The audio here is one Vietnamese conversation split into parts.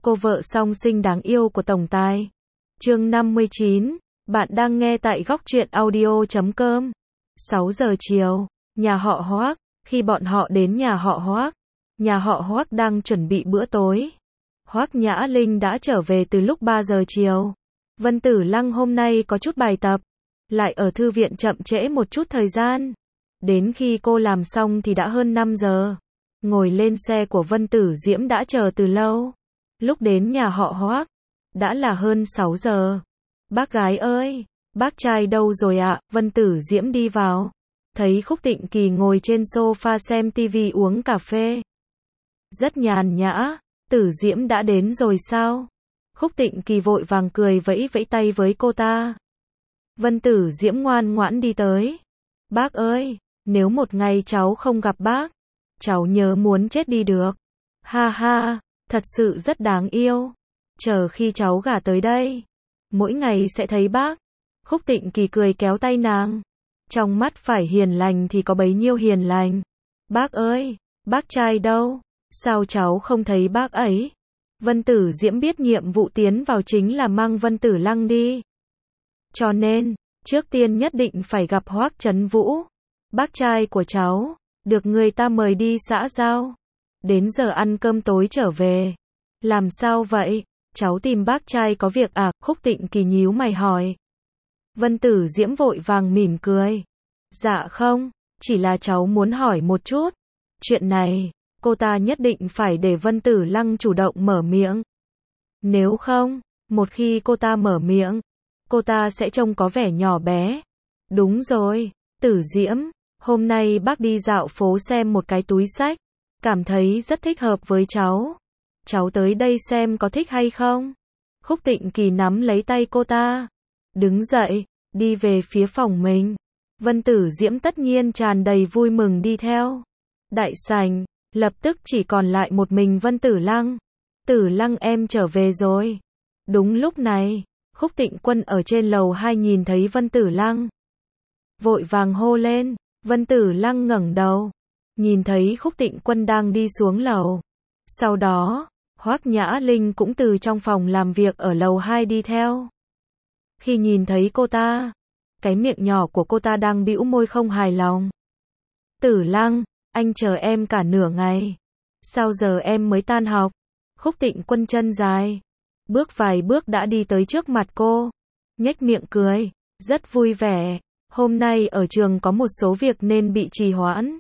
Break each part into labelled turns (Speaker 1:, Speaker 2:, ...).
Speaker 1: cô vợ song sinh đáng yêu của tổng tài. Chương 59, bạn đang nghe tại góc truyện audio.com. 6 giờ chiều, nhà họ Hoác, khi bọn họ đến nhà họ Hoác, nhà họ Hoác đang chuẩn bị bữa tối. Hoác Nhã Linh đã trở về từ lúc 3 giờ chiều. Vân Tử Lăng hôm nay có chút bài tập, lại ở thư viện chậm trễ một chút thời gian. Đến khi cô làm xong thì đã hơn 5 giờ. Ngồi lên xe của Vân Tử Diễm đã chờ từ lâu. Lúc đến nhà họ Hoác, đã là hơn 6 giờ. Bác gái ơi, bác trai đâu rồi ạ? Vân Tử Diễm đi vào. Thấy Khúc Tịnh Kỳ ngồi trên sofa xem tivi uống cà phê. Rất nhàn nhã, Tử Diễm đã đến rồi sao? Khúc Tịnh Kỳ vội vàng cười vẫy vẫy tay với cô ta. Vân Tử Diễm ngoan ngoãn đi tới. Bác ơi, nếu một ngày cháu không gặp bác, cháu nhớ muốn chết đi được. Ha ha, thật sự rất đáng yêu. Chờ khi cháu gả tới đây, mỗi ngày sẽ thấy bác. Khúc Tịnh Kỳ cười kéo tay nàng. Trong mắt phải hiền lành thì có bấy nhiêu hiền lành. Bác ơi, bác trai đâu? Sao cháu không thấy bác ấy? Vân Tử Diễm biết nhiệm vụ tiến vào chính là mang Vân Tử Lăng đi. Cho nên, trước tiên nhất định phải gặp Hoác Trấn Vũ. Bác trai của cháu, được người ta mời đi xã giao. Đến giờ ăn cơm tối trở về. Làm sao vậy? Cháu tìm bác trai có việc à? Khúc Tịnh Kỳ nhíu mày hỏi. Vân Tử Diễm vội vàng mỉm cười. Dạ không, chỉ là cháu muốn hỏi một chút. Chuyện này, cô ta nhất định phải để Vân Tử Lăng chủ động mở miệng. Nếu không, một khi cô ta mở miệng, cô ta sẽ trông có vẻ nhỏ bé. Đúng rồi, Tử Diễm, hôm nay bác đi dạo phố xem một cái túi xách, cảm thấy rất thích hợp với cháu. Cháu tới đây xem có thích hay không? Khúc Tịnh Kỳ nắm lấy tay cô ta, đứng dậy, đi về phía phòng mình. Vân Tử Diễm tất nhiên tràn đầy vui mừng đi theo. Đại sảnh, lập tức chỉ còn lại một mình Vân Tử Lăng. Tử Lăng em trở về rồi. Đúng lúc này, Khúc Tịnh Quân ở trên lầu 2 nhìn thấy Vân Tử Lăng. Vội vàng hô lên, Vân Tử Lăng ngẩng đầu. Nhìn thấy Khúc Tịnh Quân đang đi xuống lầu. Sau đó, Hoác Nhã Linh cũng từ trong phòng làm việc ở lầu 2 đi theo. Khi nhìn thấy cô ta, cái miệng nhỏ của cô ta đang bĩu môi không hài lòng. Tử Lăng, anh chờ em cả nửa ngày. Sao giờ em mới tan học? Khúc Tịnh Quân chân dài, bước vài bước đã đi tới trước mặt cô, nhếch miệng cười, rất vui vẻ. Hôm nay ở trường có một số việc nên bị trì hoãn.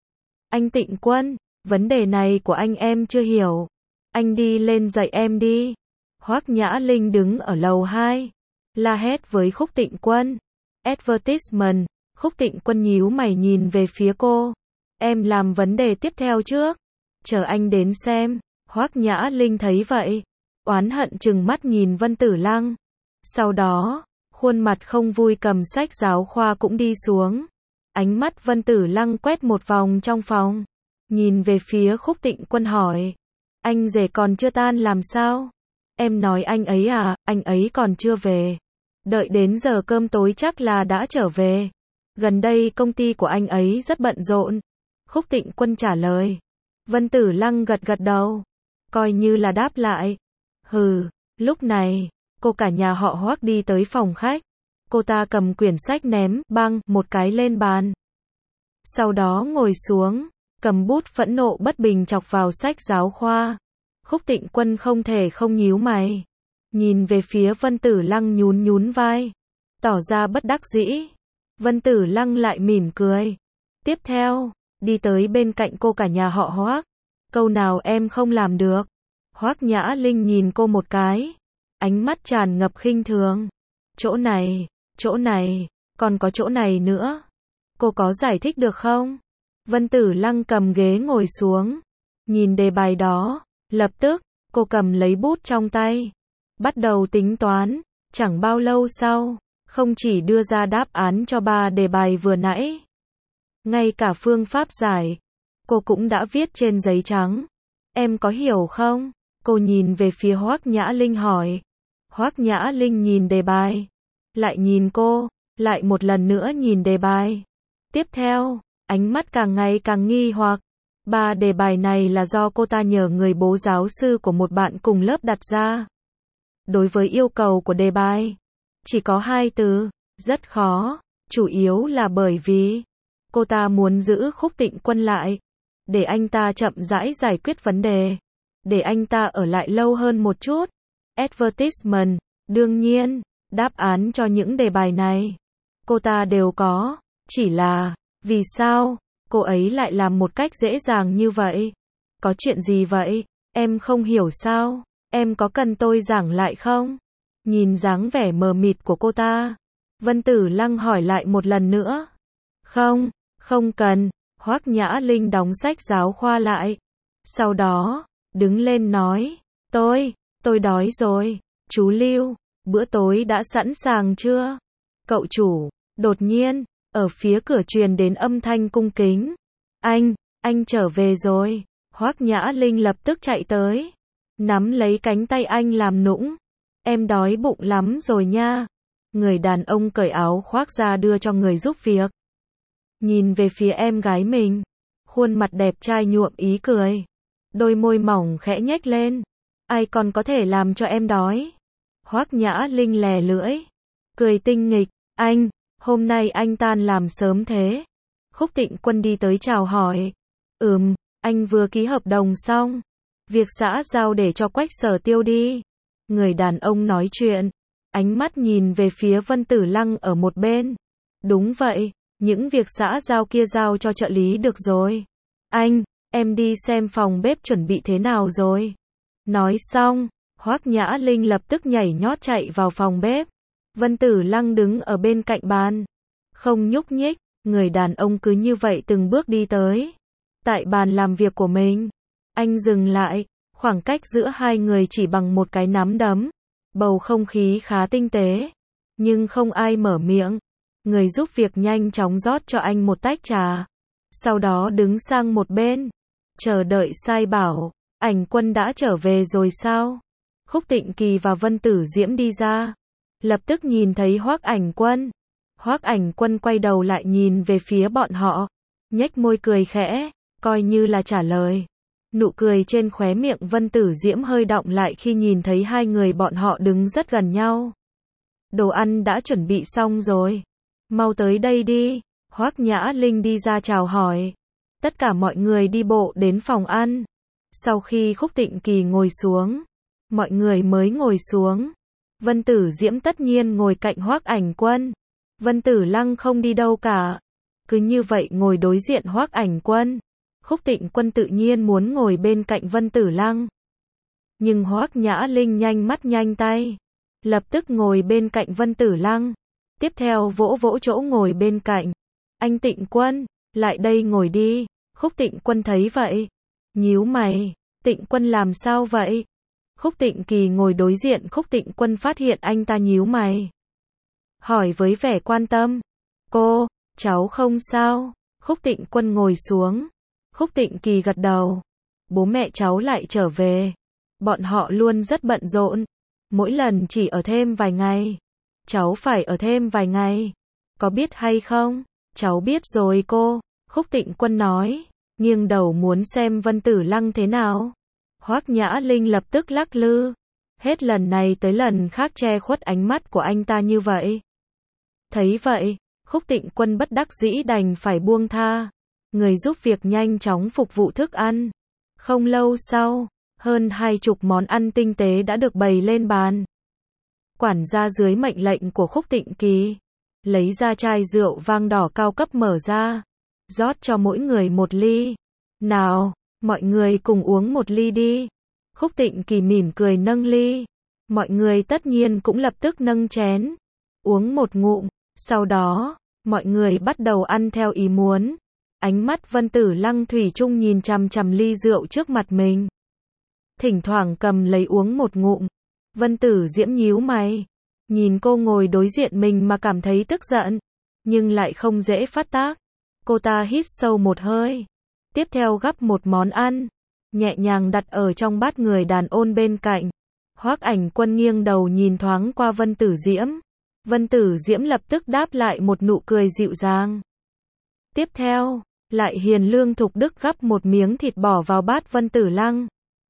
Speaker 1: Anh Tịnh Quân, vấn đề này của anh em chưa hiểu. Anh đi lên dạy em đi. Hoác Nhã Linh đứng ở lầu 2, la hét với Khúc Tịnh Quân. Advertisement. Khúc Tịnh Quân nhíu mày nhìn về phía cô. Em làm vấn đề tiếp theo trước. Chờ anh đến xem. Hoác Nhã Linh thấy vậy, oán hận trừng mắt nhìn Vân Tử Lăng. Sau đó, khuôn mặt không vui cầm sách giáo khoa cũng đi xuống. Ánh mắt Vân Tử Lăng quét một vòng trong phòng, nhìn về phía Khúc Tịnh Quân hỏi. Anh rể còn chưa tan làm sao? Em nói anh ấy à, anh ấy còn chưa về. Đợi đến giờ cơm tối chắc là đã trở về. Gần đây công ty của anh ấy rất bận rộn. Khúc Tịnh Quân trả lời. Vân Tử Lăng gật gật đầu, coi như là đáp lại. Hừ, lúc này, cô cả nhà họ Hoác đi tới phòng khách. Cô ta cầm quyển sách ném, băng, một cái lên bàn. Sau đó ngồi xuống, cầm bút phẫn nộ bất bình chọc vào sách giáo khoa. Khúc Tịnh Quân không thể không nhíu mày. Nhìn về phía Vân Tử Lăng nhún nhún vai, tỏ ra bất đắc dĩ. Vân Tử Lăng lại mỉm cười. Tiếp theo, đi tới bên cạnh cô cả nhà họ Hoác. Câu nào em không làm được? Hoác Nhã Linh nhìn cô một cái, ánh mắt tràn ngập khinh thường. Chỗ này, còn có chỗ này nữa. Cô có giải thích được không? Vân Tử Lăng cầm ghế ngồi xuống, nhìn đề bài đó, lập tức, cô cầm lấy bút trong tay, bắt đầu tính toán. Chẳng bao lâu sau, không chỉ đưa ra đáp án cho 3 đề bài vừa nãy, ngay cả phương pháp giải, cô cũng đã viết trên giấy trắng. Em có hiểu không? Cô nhìn về phía Hoác Nhã Linh hỏi. Hoác Nhã Linh nhìn đề bài, lại nhìn cô, lại một lần nữa nhìn đề bài. Tiếp theo, ánh mắt càng ngày càng nghi hoặc. 3 đề bài này là do cô ta nhờ người bố giáo sư của một bạn cùng lớp đặt ra. Đối với yêu cầu của đề bài, chỉ có 2 từ, rất khó, chủ yếu là bởi vì cô ta muốn giữ Khúc Tịnh Quân lại, để anh ta chậm rãi giải quyết vấn đề, để anh ta ở lại lâu hơn một chút. Advertisement, đương nhiên, đáp án cho những đề bài này, cô ta đều có, chỉ là, vì sao, cô ấy lại làm một cách dễ dàng như vậy? Có chuyện gì vậy? Em không hiểu sao? Em có cần tôi giảng lại không? Nhìn dáng vẻ mờ mịt của cô ta, Vân Tử Lăng hỏi lại một lần nữa. Không, không cần. Hoắc Nhã Linh đóng sách giáo khoa lại. Sau đó, đứng lên nói, tôi đói rồi. Chú Lưu, bữa tối đã sẵn sàng chưa? Cậu chủ, đột nhiên, ở phía cửa truyền đến âm thanh cung kính. Anh trở về rồi. Hoắc Nhã Linh lập tức chạy tới, nắm lấy cánh tay anh làm nũng. Em đói bụng lắm rồi nha. Người đàn ông cởi áo khoác ra đưa cho người giúp việc. Nhìn về phía em gái mình, khuôn mặt đẹp trai nhuộm ý cười, đôi môi mỏng khẽ nhếch lên. Ai còn có thể làm cho em đói? Hoắc Nhã Linh lè lưỡi, cười tinh nghịch. Hôm nay anh tan làm sớm thế? Khúc Tịnh Quân đi tới chào hỏi. Anh vừa ký hợp đồng xong. Việc xã giao để cho Quách Sở Tiêu đi. Người đàn ông nói chuyện, ánh mắt nhìn về phía Vân Tử Lăng ở một bên. Đúng vậy, những việc xã giao kia giao cho trợ lý được rồi. Em đi xem phòng bếp chuẩn bị thế nào rồi. Nói xong, Hoắc Nhã Linh lập tức nhảy nhót chạy vào phòng bếp. Vân Tử Lăng đứng ở bên cạnh bàn, không nhúc nhích. Người đàn ông cứ như vậy từng bước đi tới. Tại bàn làm việc của mình, anh dừng lại, khoảng cách giữa hai người chỉ bằng một cái nắm đấm. Bầu không khí khá tinh tế, nhưng không ai mở miệng. Người giúp việc nhanh chóng rót cho anh một tách trà, sau đó đứng sang một bên, chờ đợi sai bảo. Ảnh Quân đã trở về rồi sao? Khúc Tịnh Kỳ và Vân Tử Diễm đi ra, lập tức nhìn thấy Hoắc Ảnh Quân. Hoắc Ảnh Quân quay đầu lại nhìn về phía bọn họ, nhếch môi cười khẽ, coi như là trả lời. Nụ cười trên khóe miệng Vân Tử Diễm hơi đọng lại khi nhìn thấy hai người bọn họ đứng rất gần nhau. Đồ ăn đã chuẩn bị xong rồi, mau tới đây đi. Hoắc Nhã Linh đi ra chào hỏi. Tất cả mọi người đi bộ đến phòng ăn. Sau khi Khúc Tịnh Kỳ ngồi xuống, mọi người mới ngồi xuống. Vân Tử Diễm tất nhiên ngồi cạnh Hoắc Ảnh Quân. Vân Tử Lăng không đi đâu cả, cứ như vậy ngồi đối diện Hoắc Ảnh Quân. Khúc Tịnh Quân tự nhiên muốn ngồi bên cạnh Vân Tử Lăng, nhưng Hoắc Nhã Linh nhanh mắt nhanh tay, lập tức ngồi bên cạnh Vân Tử Lăng. Tiếp theo vỗ vỗ chỗ ngồi bên cạnh. Anh Tịnh Quân, lại đây ngồi đi. Khúc Tịnh Quân thấy vậy, nhíu mày. Tịnh Quân làm sao vậy? Khúc Tịnh Kỳ ngồi đối diện Khúc Tịnh Quân phát hiện anh ta nhíu mày, hỏi với vẻ quan tâm. Cháu không sao. Khúc Tịnh Quân ngồi xuống. Khúc Tịnh Kỳ gật đầu. Bố mẹ cháu lại trở về. Bọn họ luôn rất bận rộn. Mỗi lần chỉ ở thêm vài ngày. Cháu phải ở thêm vài ngày. Có biết hay không? Cháu biết rồi cô. Khúc Tịnh Quân nói, nghiêng đầu muốn xem Vân Tử Lăng thế nào. Hoắc Nhã Linh lập tức lắc lư. Hết lần này tới lần khác che khuất ánh mắt của anh ta như vậy. Thấy vậy, Khúc Tịnh Quân bất đắc dĩ đành phải buông tha. Người giúp việc nhanh chóng phục vụ thức ăn. Không lâu sau, hơn 20 món ăn tinh tế đã được bày lên bàn. Quản gia dưới mệnh lệnh của Khúc Tịnh Kỳ, lấy ra chai rượu vang đỏ cao cấp mở ra, rót cho mỗi người một ly. Nào, mọi người cùng uống một ly đi. Khúc Tịnh Kỳ mỉm cười nâng ly. Mọi người tất nhiên cũng lập tức nâng chén, uống một ngụm. Sau đó, mọi người bắt đầu ăn theo ý muốn. Ánh mắt Vân Tử Lăng thủy chung nhìn chằm chằm ly rượu trước mặt mình, thỉnh thoảng cầm lấy uống một ngụm. Vân Tử Diễm nhíu mày, nhìn cô ngồi đối diện mình mà cảm thấy tức giận, nhưng lại không dễ phát tác. Cô ta hít sâu một hơi, tiếp theo gắp một món ăn, nhẹ nhàng đặt ở trong bát người đàn ông bên cạnh. Hoắc Ảnh Quân nghiêng đầu nhìn thoáng qua Vân Tử Diễm. Vân Tử Diễm lập tức đáp lại một nụ cười dịu dàng. Tiếp theo, lại hiền lương thục đức gắp một miếng thịt bỏ vào bát Vân Tử Lăng.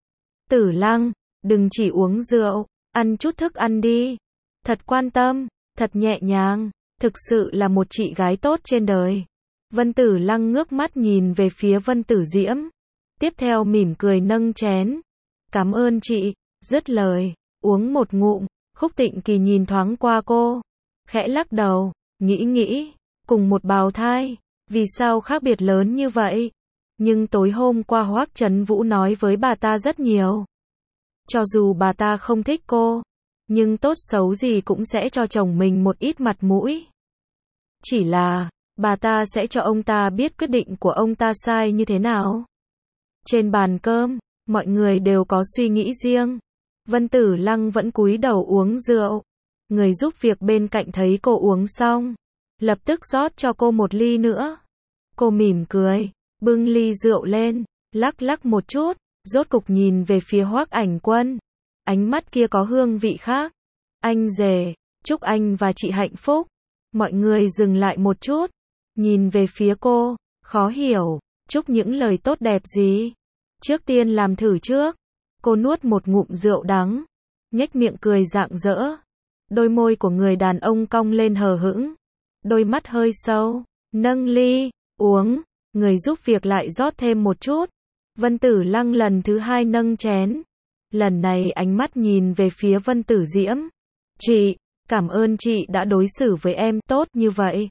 Speaker 1: Tử Lăng, đừng chỉ uống rượu, ăn chút thức ăn đi. Thật quan tâm, thật nhẹ nhàng, thực sự là một chị gái tốt trên đời. Vân Tử Lăng ngước mắt nhìn về phía Vân Tử Diễm. Tiếp theo mỉm cười nâng chén. Cảm ơn chị, dứt lời, uống một ngụm. Khúc Tịnh Kỳ nhìn thoáng qua cô, khẽ lắc đầu, nghĩ, cùng một bào thai, vì sao khác biệt lớn như vậy? Nhưng tối hôm qua Hoắc Trấn Vũ nói với bà ta rất nhiều. Cho dù bà ta không thích cô, nhưng tốt xấu gì cũng sẽ cho chồng mình một ít mặt mũi. Chỉ là, bà ta sẽ cho ông ta biết quyết định của ông ta sai như thế nào. Trên bàn cơm, mọi người đều có suy nghĩ riêng. Vân Tử Lăng vẫn cúi đầu uống rượu. Người giúp việc bên cạnh thấy cô uống xong, lập tức rót cho cô một ly nữa. Cô mỉm cười, bưng ly rượu lên, lắc một chút, rốt cục nhìn về phía Hoắc Ảnh Quân. Ánh mắt kia có hương vị khác. Anh rể, chúc anh và chị hạnh phúc. Mọi người dừng lại một chút, nhìn về phía cô, khó hiểu, chúc những lời tốt đẹp gì? Trước tiên làm thử trước. Cô nuốt một ngụm rượu đắng, nhếch miệng cười rạng rỡ. Đôi môi của người đàn ông cong lên hờ hững, đôi mắt hơi sâu, nâng ly, uống, người giúp việc lại rót thêm một chút. Vân Tử Lăng lần thứ hai nâng chén. Lần này ánh mắt nhìn về phía Vân Tử Diễm. Chị, cảm ơn chị đã đối xử với em tốt như vậy.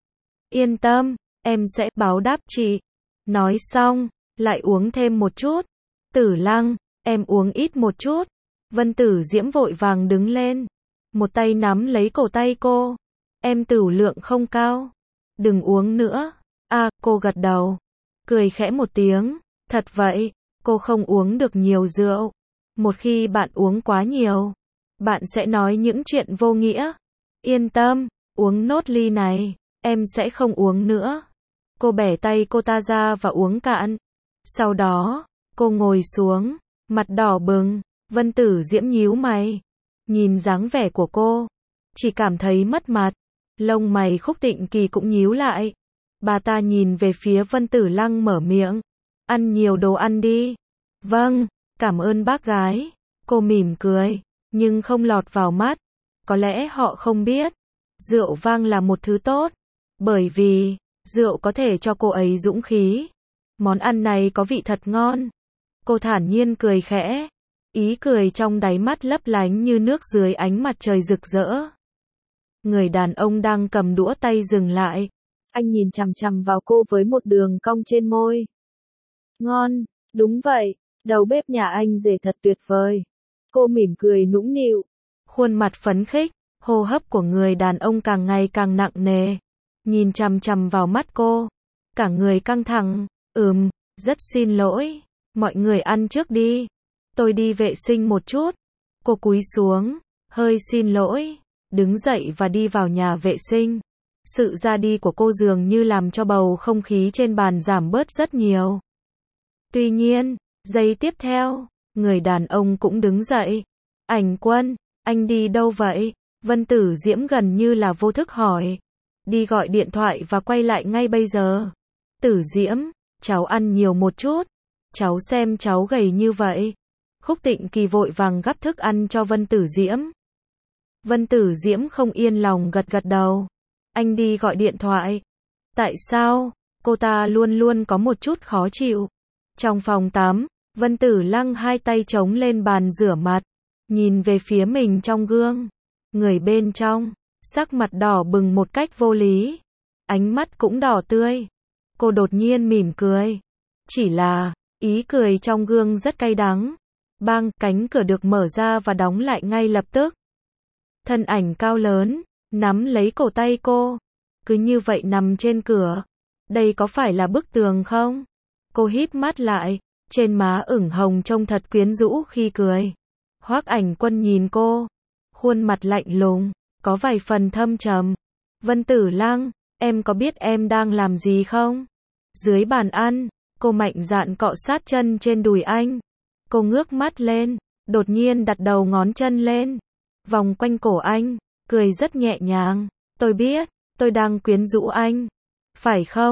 Speaker 1: Yên tâm, em sẽ báo đáp chị. Nói xong, lại uống thêm một chút. Tử Lăng, em uống ít một chút. Vân Tử Diễm vội vàng đứng lên, một tay nắm lấy cổ tay cô. Em tửu lượng không cao, đừng uống nữa. Cô gật đầu, cười khẽ một tiếng. Thật vậy, cô không uống được nhiều rượu. Một khi bạn uống quá nhiều, bạn sẽ nói những chuyện vô nghĩa. Yên tâm, uống nốt ly này, em sẽ không uống nữa. Cô bẻ tay cô ta ra và uống cạn. Sau đó, cô ngồi xuống, mặt đỏ bừng. Vân Tử Diễm nhíu mày, nhìn dáng vẻ của cô, chỉ cảm thấy mất mặt. Lông mày Khúc Tịnh Kỳ cũng nhíu lại. Bà ta nhìn về phía Vân Tử Lăng mở miệng. Ăn nhiều đồ ăn đi. Vâng, cảm ơn bác gái. Cô mỉm cười, nhưng không lọt vào mắt. Có lẽ họ không biết, rượu vang là một thứ tốt. Bởi vì, rượu có thể cho cô ấy dũng khí. Món ăn này có vị thật ngon. Cô thản nhiên cười khẽ. Ý cười trong đáy mắt lấp lánh như nước dưới ánh mặt trời rực rỡ. Người đàn ông đang cầm đũa tay dừng lại. Anh nhìn chằm chằm vào cô với một đường cong trên môi. Ngon, đúng vậy, đầu bếp nhà anh rể thật tuyệt vời. Cô mỉm cười nũng nịu, khuôn mặt phấn khích, hô hấp của người đàn ông càng ngày càng nặng nề. Nhìn chằm chằm vào mắt cô, cả người căng thẳng. Rất xin lỗi, mọi người ăn trước đi. Tôi đi vệ sinh một chút. Cô cúi xuống, hơi xin lỗi, đứng dậy và đi vào nhà vệ sinh. Sự ra đi của cô dường như làm cho bầu không khí trên bàn giảm bớt rất nhiều. Tuy nhiên, giây tiếp theo, người đàn ông cũng đứng dậy. Ảnh Quân, anh đi đâu vậy? Vân Tử Diễm gần như là vô thức hỏi. Đi gọi điện thoại và quay lại ngay bây giờ. Tử Diễm, cháu ăn nhiều một chút. Cháu xem cháu gầy như vậy. Khúc Tịnh Kỳ vội vàng gắp thức ăn cho Vân Tử Diễm. Vân Tử Diễm không yên lòng gật đầu. Anh đi gọi điện thoại. Tại sao? Cô ta luôn luôn có một chút khó chịu. Trong phòng tắm, Vân Tử Lăng hai tay chống lên bàn rửa mặt, nhìn về phía mình trong gương. Người bên trong, sắc mặt đỏ bừng một cách vô lý. Ánh mắt cũng đỏ tươi. Cô đột nhiên mỉm cười. Chỉ là, ý cười trong gương rất cay đắng. Bang, cánh cửa được mở ra và đóng lại ngay lập tức. Thân ảnh cao lớn, nắm lấy cổ tay cô. Cứ như vậy nằm trên cửa. Đây có phải là bức tường không? Cô híp mắt lại, trên má ửng hồng trông thật quyến rũ khi cười. Hoắc Ảnh Quân nhìn cô, khuôn mặt lạnh lùng, có vài phần thâm trầm. Vân Tử Lăng, em có biết em đang làm gì không? Dưới bàn ăn, cô mạnh dạn cọ sát chân trên đùi anh. Cô ngước mắt lên, đột nhiên đặt đầu ngón chân lên, vòng quanh cổ anh, cười rất nhẹ nhàng. Tôi biết, tôi đang quyến rũ anh. Phải không?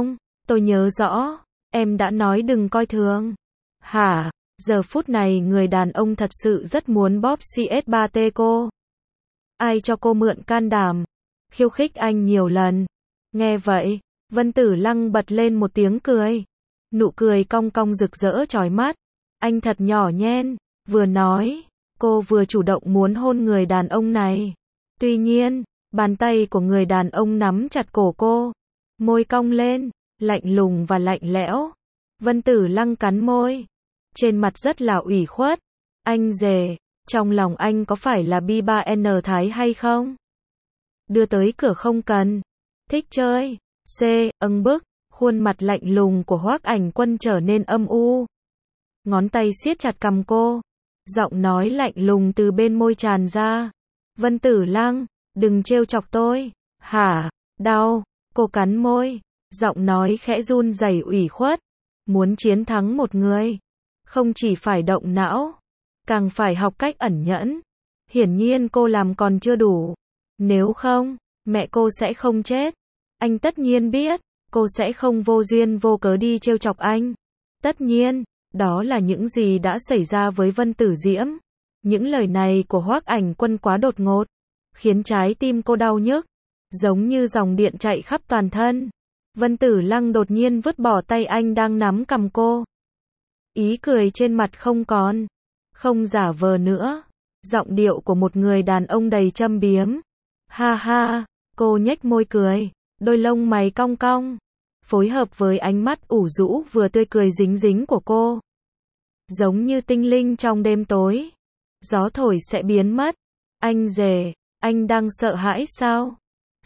Speaker 1: Tôi nhớ rõ, em đã nói đừng coi thường. Hả? Giờ phút này người đàn ông thật sự rất muốn bóp CS3T cô. Ai cho cô mượn can đảm? Khiêu khích anh nhiều lần. Nghe vậy, Vân Tử Lăng bật lên một tiếng cười. Nụ cười cong cong rực rỡ chói mắt. Anh thật nhỏ nhen, vừa nói, cô vừa chủ động muốn hôn người đàn ông này. Tuy nhiên, bàn tay của người đàn ông nắm chặt cổ cô. Môi cong lên, lạnh lùng và lạnh lẽo. Vân Tử Lăng cắn môi. Trên mặt rất là ủy khuất. Anh rể, trong lòng anh có phải là B3N Thái hay không? Đưa tới cửa không cần. Thích chơi. Bức. Khuôn mặt lạnh lùng của Hoắc Ảnh Quân trở nên âm u. Ngón tay siết chặt cằm cô. Giọng nói lạnh lùng từ bên môi tràn ra. Vân Tử Lăng, đừng trêu chọc tôi. Hả? Đau. Cô cắn môi. Giọng nói khẽ run rẩy ủy khuất. Muốn chiến thắng một người, không chỉ phải động não, càng phải học cách ẩn nhẫn. Hiển nhiên cô làm còn chưa đủ. Nếu không, mẹ cô sẽ không chết. Anh tất nhiên biết, cô sẽ không vô duyên vô cớ đi trêu chọc anh. Tất nhiên, đó là những gì đã xảy ra với Vân Tử Diễm. Những lời này của Hoắc Ảnh Quân quá đột ngột, khiến trái tim cô đau nhức, giống như dòng điện chạy khắp toàn thân. Vân Tử Lăng đột nhiên vứt bỏ tay anh đang nắm cầm cô. Ý cười trên mặt không còn, không giả vờ nữa. Giọng điệu của một người đàn ông đầy châm biếm. Ha ha, cô nhếch môi cười, đôi lông mày cong cong, phối hợp với ánh mắt ủ rũ vừa tươi cười dính dính của cô. Giống như tinh linh trong đêm tối. Gió thổi sẽ biến mất. Anh rể, anh đang sợ hãi sao?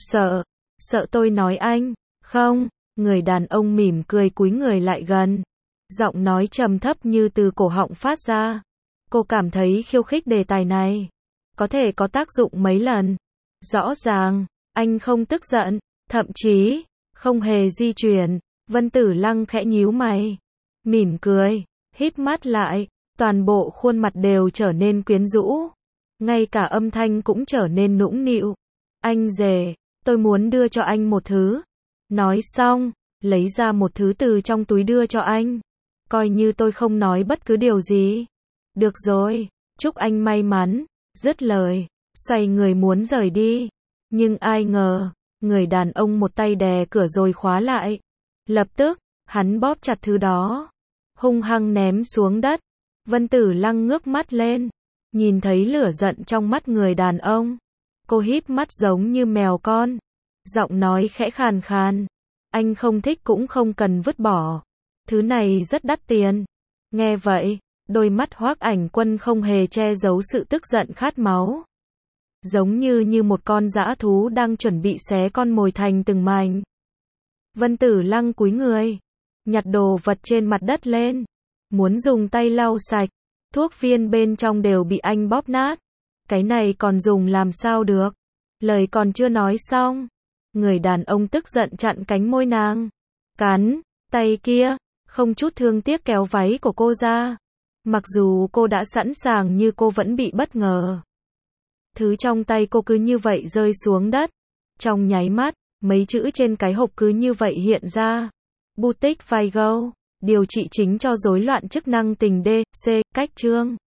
Speaker 1: Sợ tôi nói anh. Không, người đàn ông mỉm cười cúi người lại gần. Giọng nói trầm thấp như từ cổ họng phát ra. Cô cảm thấy khiêu khích đề tài này có thể có tác dụng mấy lần. Rõ ràng, anh không tức giận, thậm chí không hề di chuyển. Vân Tử Lăng khẽ nhíu mày, mỉm cười, híp mắt lại, toàn bộ khuôn mặt đều trở nên quyến rũ, ngay cả âm thanh cũng trở nên nũng nịu. Anh rể, tôi muốn đưa cho anh một thứ. Nói xong, lấy ra một thứ từ trong túi đưa cho anh. Coi như tôi không nói bất cứ điều gì. Được rồi, chúc anh may mắn. Dứt lời, xoay người muốn rời đi. Nhưng ai ngờ, người đàn ông một tay đè cửa rồi khóa lại. Lập tức, hắn bóp chặt thứ đó, hung hăng ném xuống đất. Vân Tử Lăng ngước mắt lên, nhìn thấy lửa giận trong mắt người đàn ông. Cô híp mắt giống như mèo con, giọng nói khẽ khàn khàn. Anh không thích cũng không cần vứt bỏ. Thứ này rất đắt tiền. Nghe vậy, đôi mắt Hoắc Ảnh Quân không hề che giấu sự tức giận khát máu. Giống như một con dã thú đang chuẩn bị xé con mồi thành từng mảnh. Vân Tử Lăng cúi người, nhặt đồ vật trên mặt đất lên, muốn dùng tay lau sạch. Thuốc viên bên trong đều bị anh bóp nát. Cái này còn dùng làm sao được? Lời còn chưa nói xong, người đàn ông tức giận chặn cánh môi nàng. Cắn, tay kia, không chút thương tiếc kéo váy của cô ra. Mặc dù cô đã sẵn sàng nhưng cô vẫn bị bất ngờ. Thứ trong tay cô cứ như vậy rơi xuống đất. Trong nháy mắt, mấy chữ trên cái hộp cứ như vậy hiện ra. Boutique Vigo, điều trị chính cho rối loạn chức năng tình D, C, cách chương.